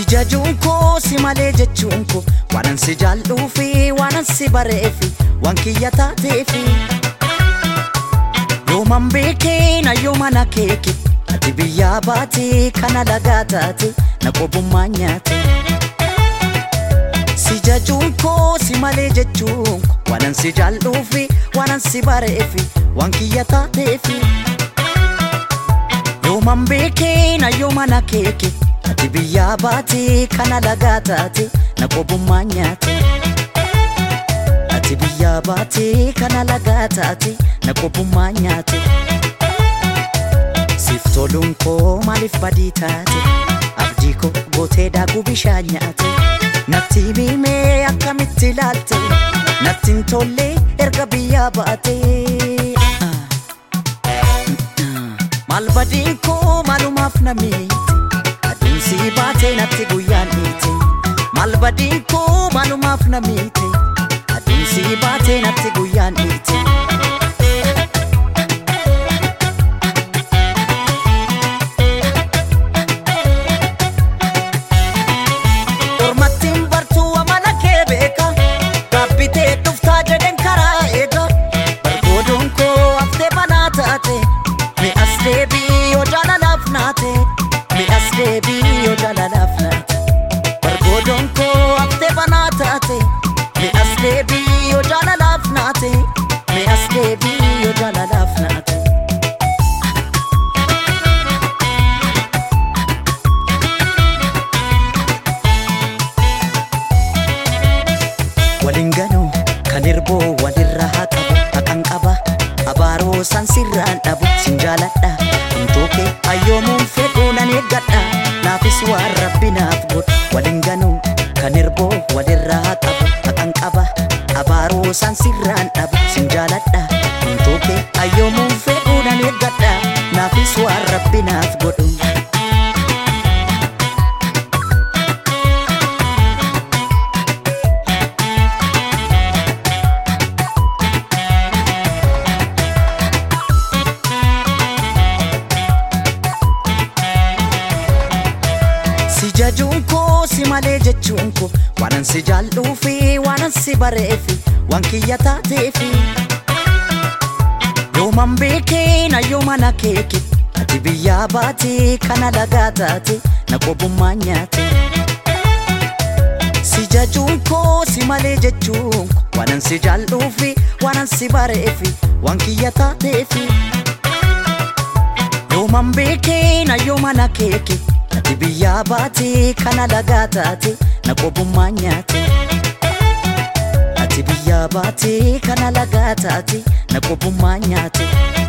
jajuun koo si malee jechuun koo waanan si jaalluu fi waanan si bareefi waan kiyya taateefi yooman beekee na yoomana keeke ati biyyaa baatee kana lagaa taate na qobummaa nyaate si jajuun koo si malee jechuun koo waanan si jaalluu fi waanan si bareefi waan kiyya taateefi yooman beekee na yoomana keeke ati biyyaa baatee kana lagaa taate na qobummaa nyaate ati biyyaa baatee kana lagaa taate na qobummaa nyaate siif toluun koo maaliif badii taate abdii koo gootee daakuu bishaan nyaate natti himee akkamitti ilaalte natti hin tolle erga biyyaa baatee maal badiin koo maalumaaf na miite si baate natti guyyaan dhiite maal badiin koo maalumaaf na miite aduun si baate natti guyyaan dhiite ormattiin bartuu amala kee beeka gaabbitee dhuftaa jedhen karaa eega bargoodoon koo haftee banaa taate mi as deebii yoo jaalalaaf naate mi as deebii yoo jaalalaaf naate bargoodoon koo haftee banaa taate mi as deebii yoo jaalalaaf naate mi as deebii yoo jaalalaaf naate waliin ganuu kan hirboo walirraa haa qabu haqan qaba abaaroo san sirraan dhabu sin jaaladha Toke ayyomuun fedhuu nan eeggadha naafis waan rabbi naaf godhu waliin ganuu kan hirboo walirraa qabu haqan qaba abaaroo san sirraan dhabu sin jaaladha Toke ayyomuun fedhuu nan eeggadha naafis waan rabbi naaf godhu jajuun koo si malee jechuun koo waanan si jaalluu fi waanan si bareefi waan kiyya taateefi yooman beekee na yoomana keeke ati biyyaa baatee kana lagaa taate na qobummaa nyaate si jajuun koo si malee jechuun koo waanan si jaalluu fi waanan si bareefi waan kiyya taateefi yooman beekee na yoomana keeke ati biyyaa baatee kana lagaa taate na qobummaa nyaate ati biyyaa baatee kana lagaa taate na qobummaa nyaate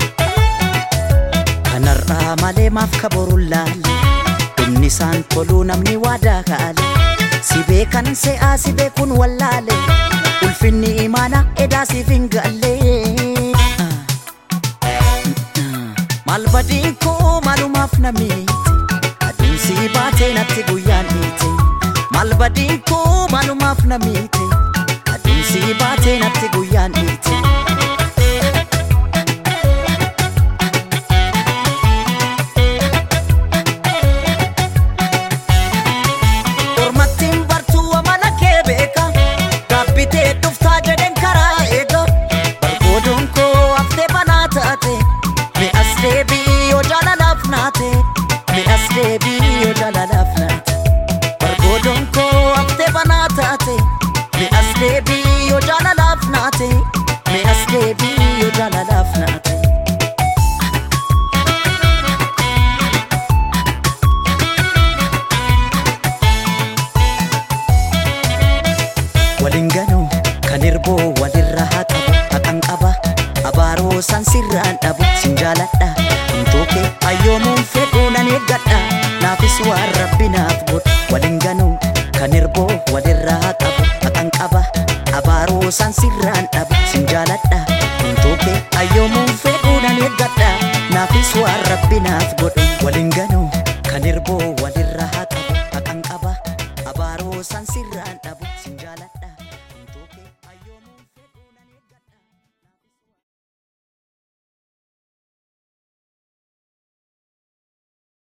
kanarraa malee maaf kaboruun laalle dhumni isaan toluu namni waadaa kaale si beekan se'aa si beekun wallaale ulfinni imaana edaa siif hin galle maal badiin koo maalumaaf na miite si baate natti guyyaan dhiite maal badiin koo maalumaaf na miite aduun si baate natti guyyaan dhiite ormattiin bartuu amala kee beeka gaabbitee dhuftaa jedhen karaa eega bargoodoon koo haftee banaa taate mi as deebii yoo jaalalaaf naate mi as deebii yoo jaalalaaf naate bargoodoon koo haftee banaa taate mi as deebii yoo jaalalaaf naate mi as deebii yoo jaalalaaf naate waliin ganuu kan hirboo walirraa qabu haqan qaba abaaroo san sirraan dhabu sin jaaladha Toke ayyomuun fedhuu nan eeggadha naafis waan rabbi naaf godhu waliin ganuu kan hirboo walirraa qabu haqan qaba abaaroo san sirraan dhabu sin jaaladha Toke ayyomuun fedhuu nan eeggadha naafis waan rabbi naaf godhu waliin ganuu kan hirboo